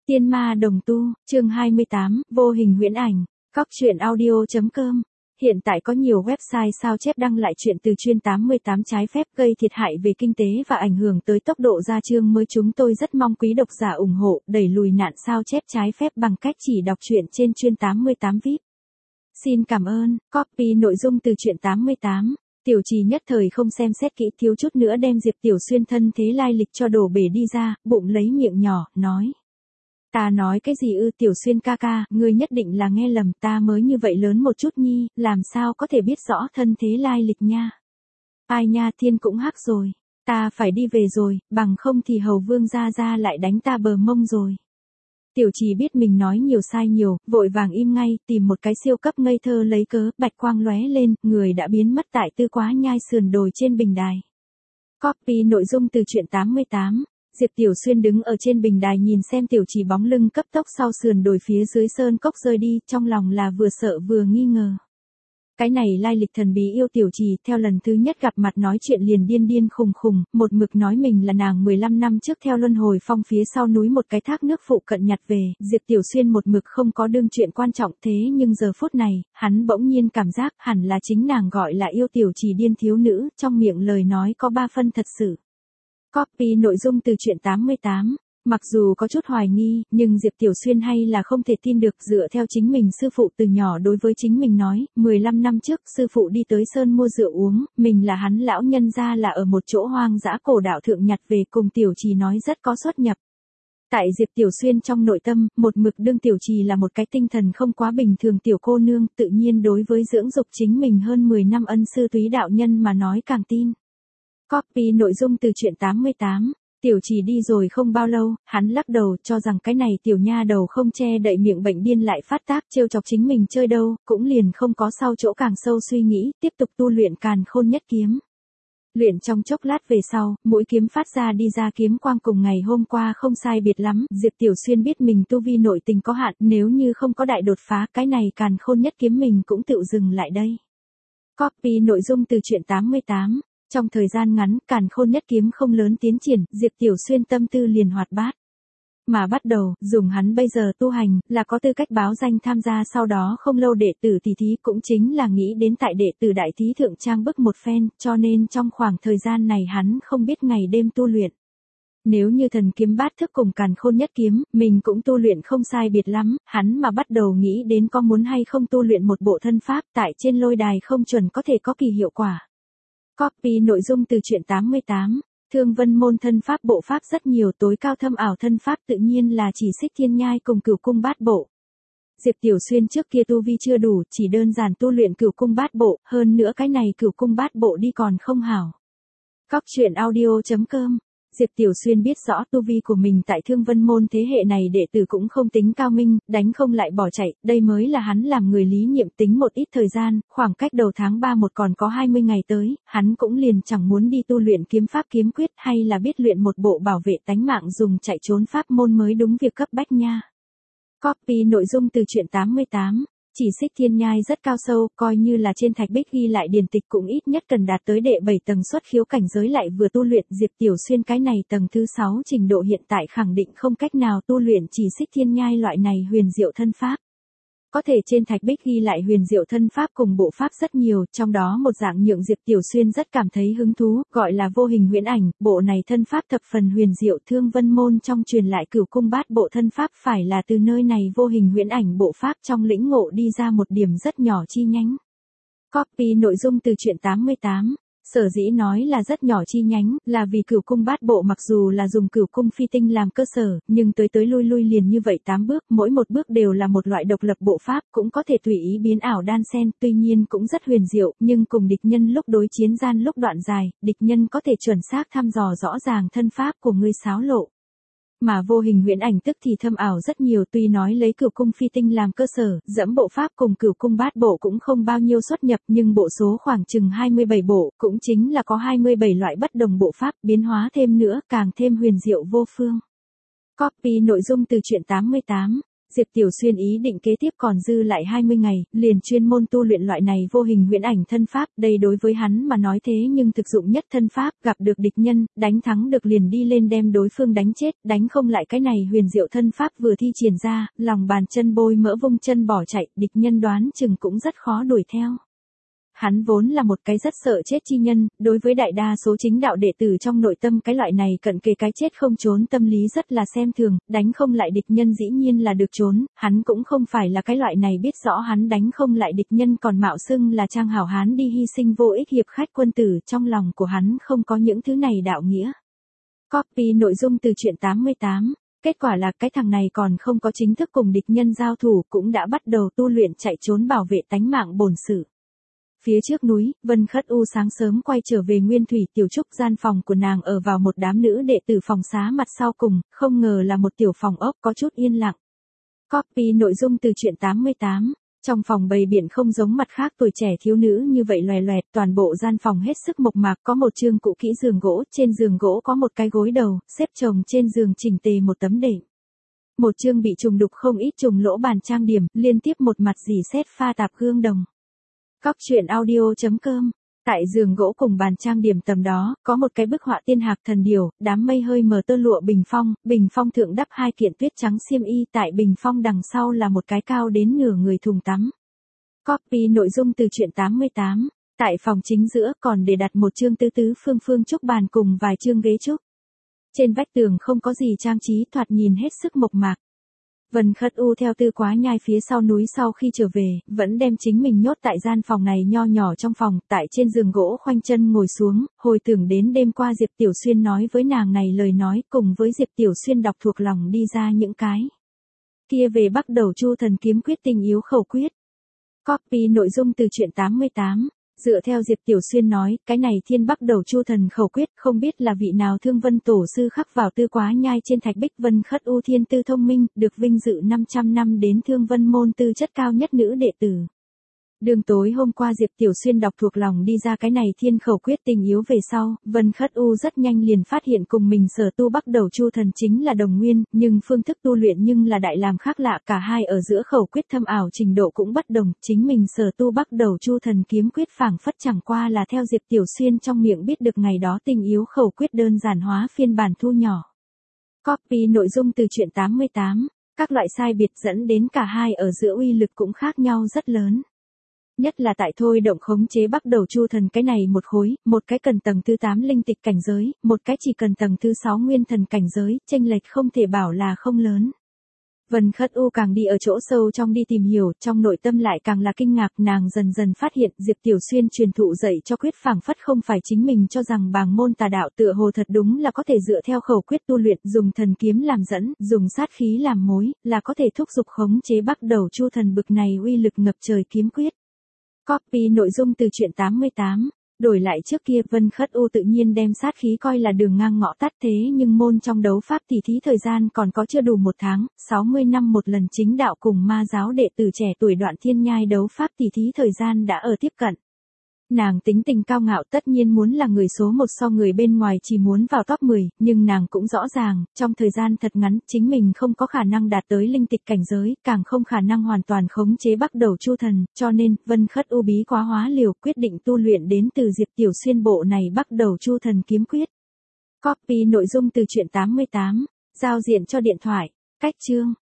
Tiên ma đồng tu, chương 28, vô hình huyễn ảnh, Cóc truyện audio.com. Hiện tại có nhiều website sao chép đăng lại chuyện từ chuyên 88 trái phép gây thiệt hại về kinh tế và ảnh hưởng tới tốc độ ra chương mới. Chúng tôi rất mong quý độc giả ủng hộ, đẩy lùi nạn sao chép trái phép bằng cách chỉ đọc truyện trên chuyên 88 VIP. Xin cảm ơn. Copy nội dung từ truyện 88. Tiểu Trì nhất thời không xem xét kỹ, thiếu chút nữa đem Diệp Tiểu Xuyên thân thế lai lịch cho đổ bể đi ra, bụng lấy miệng nhỏ, nói. Ta nói cái gì ư? Tiểu Xuyên ca ca, ngươi nhất định là nghe lầm, ta mới như vậy lớn một chút nhi, làm sao có thể biết rõ thân thế lai lịch nha. Ai nha, thiên cũng hắc rồi, ta phải đi về rồi, bằng không thì hầu vương gia lại đánh ta bờ mông rồi. Tiểu Trì biết mình nói nhiều sai nhiều, vội vàng im ngay, tìm một cái siêu cấp ngây thơ lấy cớ, bạch quang lóe lên, người đã biến mất tại Tư Quá Nhai sườn đồi trên bình đài. Copy nội dung từ truyện 88. Diệp Tiểu Xuyên đứng ở trên bình đài nhìn xem Tiểu Trì bóng lưng cấp tốc sau sườn đồi phía dưới sơn cốc rơi đi, trong lòng là vừa sợ vừa nghi ngờ. Cái này lai lịch thần bí yêu Tiểu Trì, theo lần thứ nhất gặp mặt nói chuyện liền điên điên khùng khùng, một mực nói mình là nàng 15 năm trước theo luân hồi phong phía sau núi một cái thác nước phụ cận nhặt về. Diệp Tiểu Xuyên một mực không có đương chuyện quan trọng, thế nhưng giờ phút này, hắn bỗng nhiên cảm giác hẳn là chính nàng gọi là yêu Tiểu Trì điên thiếu nữ, trong miệng lời nói có 3 phân thật sự. Copy nội dung từ truyện 88. Mặc dù có chút hoài nghi, nhưng Diệp Tiểu Xuyên hay là không thể tin được, dựa theo chính mình sư phụ từ nhỏ đối với chính mình nói, 15 năm trước sư phụ đi tới sơn mua rượu uống, mình là hắn lão nhân ra là ở một chỗ hoang dã cổ đạo thượng nhặt về, cùng Tiểu Trì nói rất có xuất nhập. Tại Diệp Tiểu Xuyên trong nội tâm, một mực đương Tiểu Trì là một cái tinh thần không quá bình thường tiểu cô nương, tự nhiên đối với dưỡng dục chính mình hơn 10 năm ân sư Túy đạo nhân mà nói càng tin. Copy nội dung từ truyện 88. Tiểu Trì đi rồi không bao lâu, hắn lắc đầu cho rằng cái này tiểu nha đầu không che đậy miệng bệnh điên lại phát tác trêu chọc chính mình chơi đâu, cũng liền không có sau chỗ càng sâu suy nghĩ, tiếp tục tu luyện Càn Khôn Nhất Kiếm. Luyện trong chốc lát về sau, mũi kiếm phát ra đi ra kiếm quang cùng ngày hôm qua không sai biệt lắm, Diệp Tiểu Xuyên biết mình tu vi nội tình có hạn, nếu như không có đại đột phá, cái này Càn Khôn Nhất Kiếm mình cũng tự dừng lại đây. Copy nội dung từ truyện 88. Trong thời gian ngắn, Càn Khôn Nhất Kiếm không lớn tiến triển, Diệp Tiểu Xuyên tâm tư liền hoạt bát. Mà bắt đầu, dùng hắn bây giờ tu hành, là có tư cách báo danh tham gia, sau đó không lâu đệ tử tỷ thí, cũng chính là nghĩ đến tại đệ tử đại thí thượng trang bức một phen, cho nên trong khoảng thời gian này hắn không biết ngày đêm tu luyện. Nếu như thần kiếm bát thức cùng Càn Khôn Nhất Kiếm, mình cũng tu luyện không sai biệt lắm, hắn mà bắt đầu nghĩ đến có muốn hay không tu luyện một bộ thân pháp, tại trên lôi đài không chuẩn có thể có kỳ hiệu quả. Copy nội dung từ truyện 88. Thương Vân môn thân pháp bộ pháp rất nhiều, tối cao thâm ảo thân pháp tự nhiên là chỉ Xích Thiên Nhai cùng Cửu Cung Bát Bộ. Diệp Tiểu Xuyên trước kia tu vi chưa đủ, chỉ đơn giản tu luyện Cửu Cung Bát Bộ, hơn nữa cái này Cửu Cung Bát Bộ đi còn không hảo. Cóc truyện audio.com. Diệp Tiểu Xuyên biết rõ tu vi của mình tại Thương Vân môn thế hệ này đệ tử cũng không tính cao minh, đánh không lại bỏ chạy, đây mới là hắn làm người lý nhiệm tính một ít thời gian, khoảng cách đầu tháng 3 một còn có 20 ngày tới, hắn cũng liền chẳng muốn đi tu luyện kiếm pháp kiếm quyết hay là biết luyện một bộ bảo vệ tánh mạng dùng chạy trốn pháp môn mới đúng việc cấp bách nha. Copy nội dung từ truyện 88. Chỉ Xích Thiên Nhai rất cao sâu, coi như là trên thạch bích ghi lại điển tịch cũng ít nhất cần đạt tới đệ 7 tầng xuất khiếu cảnh giới lại vừa tu luyện. Diệp Tiểu Xuyên cái này tầng thứ 6 trình độ hiện tại khẳng định không cách nào tu luyện chỉ Xích Thiên Nhai loại này huyền diệu thân pháp. Có thể trên thạch bích ghi lại huyền diệu thân pháp cùng bộ pháp rất nhiều, trong đó một dạng nhượng Diệp Tiểu Xuyên rất cảm thấy hứng thú, gọi là vô hình huyễn ảnh, bộ này thân pháp thập phần huyền diệu, Thương Vân môn trong truyền lại Cửu Cung Bát Bộ thân pháp phải là từ nơi này vô hình huyễn ảnh bộ pháp trong lĩnh ngộ đi ra một điểm rất nhỏ chi nhánh. Copy nội dung từ truyện 88. Sở dĩ nói là rất nhỏ chi nhánh, là vì Cửu Cung Bát Bộ mặc dù là dùng Cửu Cung Phi Tinh làm cơ sở, nhưng tới lui liền như vậy 8 bước, mỗi một bước đều là một loại độc lập bộ pháp, cũng có thể tùy ý biến ảo đan xen, tuy nhiên cũng rất huyền diệu, nhưng cùng địch nhân lúc đối chiến gian lúc đoạn dài, địch nhân có thể chuẩn xác thăm dò rõ ràng thân pháp của ngươi xáo lộ. Mà vô hình huyễn ảnh tức thì thâm ảo rất nhiều, tuy nói lấy Cửu Cung Phi Tinh làm cơ sở, dẫm bộ pháp cùng Cửu Cung Bát Bộ cũng không bao nhiêu xuất nhập, nhưng bộ số khoảng chừng 27 bộ, cũng chính là có 27 loại bất đồng bộ pháp, biến hóa thêm nữa, càng thêm huyền diệu vô phương. Copy nội dung từ truyện 88. Diệp Tiểu Xuyên ý định kế tiếp còn dư lại 20 ngày, liền chuyên môn tu luyện loại này vô hình huyễn ảnh thân pháp, đây đối với hắn mà nói thế nhưng thực dụng nhất thân pháp, gặp được địch nhân, đánh thắng được liền đi lên đem đối phương đánh chết, đánh không lại cái này huyền diệu thân pháp vừa thi triển ra, lòng bàn chân bôi mỡ vung chân bỏ chạy, địch nhân đoán chừng cũng rất khó đuổi theo. Hắn vốn là một cái rất sợ chết chi nhân, đối với đại đa số chính đạo đệ tử trong nội tâm cái loại này cận kề cái chết không trốn tâm lý rất là xem thường, đánh không lại địch nhân dĩ nhiên là được trốn, hắn cũng không phải là cái loại này biết rõ hắn đánh không lại địch nhân còn mạo xưng là trang hảo hán đi hy sinh vô ích hiệp khách quân tử, trong lòng của hắn không có những thứ này đạo nghĩa. Copy nội dung từ truyện 88. Kết quả là cái thằng này còn không có chính thức cùng địch nhân giao thủ cũng đã bắt đầu tu luyện chạy trốn bảo vệ tánh mạng bổn sự. Phía trước núi, Vân Khất U sáng sớm quay trở về Nguyên Thủy Tiểu Trúc, gian phòng của nàng ở vào một đám nữ đệ tử phòng xá mặt sau cùng, không ngờ là một tiểu phòng ốc có chút yên lặng. Copy nội dung từ truyện 88. Trong phòng bày biện không giống mặt khác tuổi trẻ thiếu nữ như vậy loè loẹt, toàn bộ gian phòng hết sức mộc mạc, có một chương cũ kỹ giường gỗ, trên giường gỗ có một cái gối đầu, xếp chồng trên giường chỉnh tề một tấm đệm. Một chương bị trùng đục không ít trùng lỗ bàn trang điểm, liên tiếp một mặt dì xét pha tạp gương đồng. Cóc truyện audio.com. Tại giường gỗ cùng bàn trang điểm tầm đó, có một cái bức họa tiên hạc thần điểu, đám mây hơi mờ tơ lụa bình phong thượng đắp hai kiện tuyết trắng xiêm y, tại bình phong đằng sau là một cái cao đến nửa người thùng tắm. Copy nội dung từ truyện 88. Tại phòng chính giữa còn để đặt một chương tứ phương trúc bàn cùng vài chương ghế trúc. Trên vách tường không có gì trang trí, thoạt nhìn hết sức mộc mạc. Vân Khất U theo Tư Quá Nhai phía sau núi sau khi trở về, vẫn đem chính mình nhốt tại gian phòng này nho nhỏ trong phòng, tại trên giường gỗ khoanh chân ngồi xuống, hồi tưởng đến đêm qua Diệp Tiểu Xuyên nói với nàng này lời nói, cùng với Diệp Tiểu Xuyên đọc thuộc lòng đi ra những cái kia về bắt đầu Chu Thần Kiếm Quyết tinh yếu khẩu quyết. Copy nội dung từ truyện 88. Dựa theo Diệp Tiểu Xuyên nói, cái này thiên bắc đầu Chu Thần khẩu quyết, không biết là vị nào Thương Vân tổ sư khắc vào Tư Quá Nhai trên thạch bích. Vân Khất U thiên tư thông minh, được vinh dự 500 năm đến Thương Vân môn tư chất cao nhất nữ đệ tử. Đường tối hôm qua Diệp Tiểu Xuyên đọc thuộc lòng đi ra cái này thiên khẩu quyết tình yếu về sau, Vân Khất U rất nhanh liền phát hiện cùng mình sở tu bắc đầu Chu Thần chính là đồng nguyên, nhưng phương thức tu luyện nhưng là đại làm khác lạ, cả hai ở giữa khẩu quyết thâm ảo trình độ cũng bất đồng, chính mình sở tu bắc đầu Chu Thần kiếm quyết phảng phất chẳng qua là theo Diệp Tiểu Xuyên trong miệng biết được ngày đó tình yếu khẩu quyết đơn giản hóa phiên bản thu nhỏ. Copy nội dung từ truyện 88. Các loại sai biệt dẫn đến cả hai ở giữa uy lực cũng khác nhau rất lớn. Nhất là tại thôi động khống chế bắt đầu Chu Thần cái này một khối, một cái cần tầng thứ 8 linh tịch cảnh giới, một cái chỉ cần tầng thứ 6 nguyên thần cảnh giới, chênh lệch không thể bảo là không lớn. Vân Khất U càng đi ở chỗ sâu trong đi tìm hiểu, trong nội tâm lại càng là kinh ngạc, nàng dần dần phát hiện Diệp Tiểu Xuyên truyền thụ dạy cho quyết phảng phất không phải chính mình cho rằng bàng môn tà đạo, tựa hồ thật đúng là có thể dựa theo khẩu quyết tu luyện, dùng thần kiếm làm dẫn, dùng sát khí làm mối, là có thể thúc giục khống chế bắt đầu Chu Thần bực này uy lực ngập trời kiếm quyết. Copy nội dung từ truyện 88. Đổi lại trước kia Vân Khất U tự nhiên đem sát khí coi là đường ngang ngõ tắt, thế nhưng môn trong đấu pháp tỷ thí thời gian còn có chưa đủ 1 tháng, 60 năm một lần chính đạo cùng ma giáo đệ tử trẻ tuổi Đoạn Thiên Nhai đấu pháp tỷ thí thời gian đã ở tiếp cận. Nàng tính tình cao ngạo tất nhiên muốn là người số 1 so người bên ngoài chỉ muốn vào top 10, nhưng nàng cũng rõ ràng, trong thời gian thật ngắn, chính mình không có khả năng đạt tới linh tịch cảnh giới, càng không khả năng hoàn toàn khống chế bắt đầu Chu Thần, cho nên, Vân Khất U bí quá hóa liều, quyết định tu luyện đến từ Diệp Tiểu Xuyên bộ này bắt đầu Chu Thần kiếm quyết. Copy nội dung từ truyện 88, giao diện cho điện thoại, cách chương.